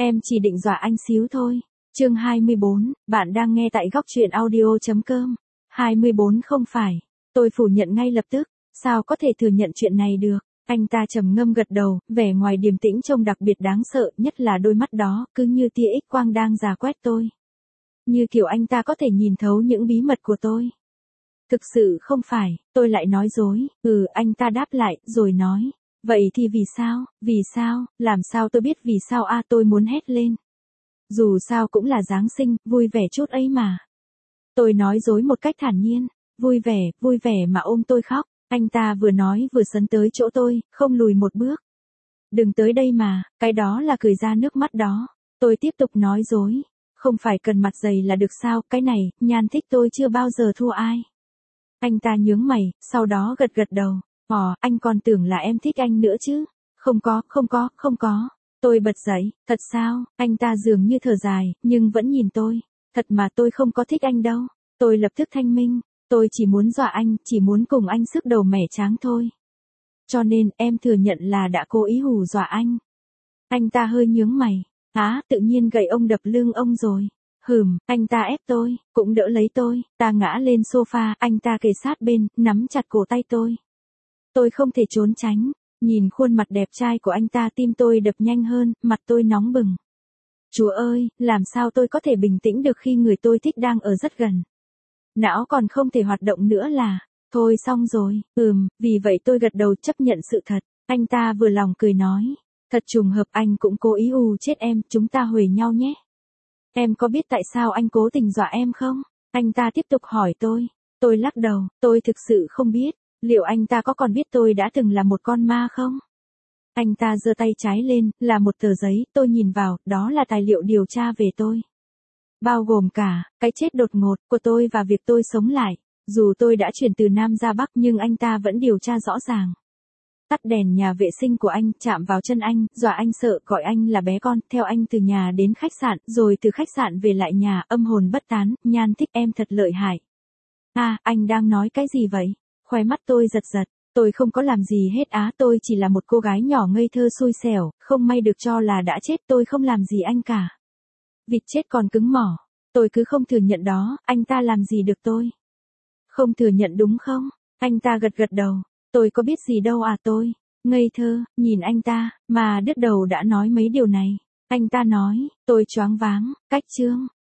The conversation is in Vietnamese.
Em chỉ định dọa anh xíu thôi. Chương 24, bạn đang nghe tại góc truyện audio.com. 24 không phải. Tôi phủ nhận ngay lập tức, sao có thể thừa nhận chuyện này được. Anh ta trầm ngâm gật đầu, vẻ ngoài điềm tĩnh trông đặc biệt đáng sợ, nhất là đôi mắt đó, cứ như tia X quang đang rà quét tôi. Như kiểu anh ta có thể nhìn thấu những bí mật của tôi. Thực sự không phải, tôi lại nói dối. Anh ta đáp lại, rồi nói. Vậy thì vì sao, làm sao tôi biết vì sao tôi muốn hét lên. Dù sao cũng là Giáng sinh, vui vẻ chút ấy mà. Tôi nói dối một cách thản nhiên, vui vẻ mà ôm tôi khóc. Anh ta vừa nói vừa sấn tới chỗ tôi, không lùi một bước. Đừng tới đây mà, cái đó là cười ra nước mắt đó. Tôi tiếp tục nói dối. Không phải cần mặt dày là được sao, cái này, Nhan thích tôi chưa bao giờ thua ai. Anh ta nhướng mày, sau đó gật đầu. Anh còn tưởng là em thích anh nữa chứ. Không có. Tôi bật dậy, thật sao, anh ta dường như thở dài, nhưng vẫn nhìn tôi. Thật mà tôi không có thích anh đâu. Tôi lập tức thanh minh, tôi chỉ muốn dọa anh, chỉ muốn cùng anh sức đầu mẻ tráng thôi. Cho nên em thừa nhận là đã cố ý hù dọa anh. Anh ta hơi nhướng mày, tự nhiên gậy ông đập lưng ông rồi. Anh ta ép tôi, cũng đỡ lấy tôi, ta ngã lên sofa, anh ta kề sát bên, nắm chặt cổ tay tôi. Tôi không thể trốn tránh, nhìn khuôn mặt đẹp trai của anh ta tim tôi đập nhanh hơn, mặt tôi nóng bừng. Chúa ơi, làm sao tôi có thể bình tĩnh được khi người tôi thích đang ở rất gần. Não còn không thể hoạt động nữa là, thôi xong rồi, vì vậy tôi gật đầu chấp nhận sự thật. Anh ta vừa lòng cười nói, thật trùng hợp anh cũng cố ý chết em, chúng ta huề nhau nhé. Em có biết tại sao anh cố tình dọa em không? Anh ta tiếp tục hỏi tôi. Tôi lắc đầu, tôi thực sự không biết. Liệu anh ta có còn biết tôi đã từng là một con ma không? Anh ta giơ tay trái lên, là một tờ giấy, tôi nhìn vào, đó là tài liệu điều tra về tôi. Bao gồm cả, cái chết đột ngột của tôi và việc tôi sống lại. Dù tôi đã chuyển từ Nam ra Bắc nhưng anh ta vẫn điều tra rõ ràng. Tắt đèn nhà vệ sinh của anh, chạm vào chân anh, dọa anh sợ, gọi anh là bé con, theo anh từ nhà đến khách sạn, rồi từ khách sạn về lại nhà, âm hồn bất tán, Nhan thích em thật lợi hại. Anh đang nói cái gì vậy? Khóe mắt tôi giật. Tôi không có làm gì hết tôi chỉ là một cô gái nhỏ ngây thơ xui xẻo, không may được cho là đã chết, tôi không làm gì anh cả. Vịt chết còn cứng mỏ, tôi cứ không thừa nhận đó, anh ta làm gì được tôi? Không thừa nhận đúng không? Anh ta gật đầu, tôi có biết gì đâu tôi. Ngây thơ, nhìn anh ta, mà đứt đầu đã nói mấy điều này. Anh ta nói, tôi choáng váng, cách chương.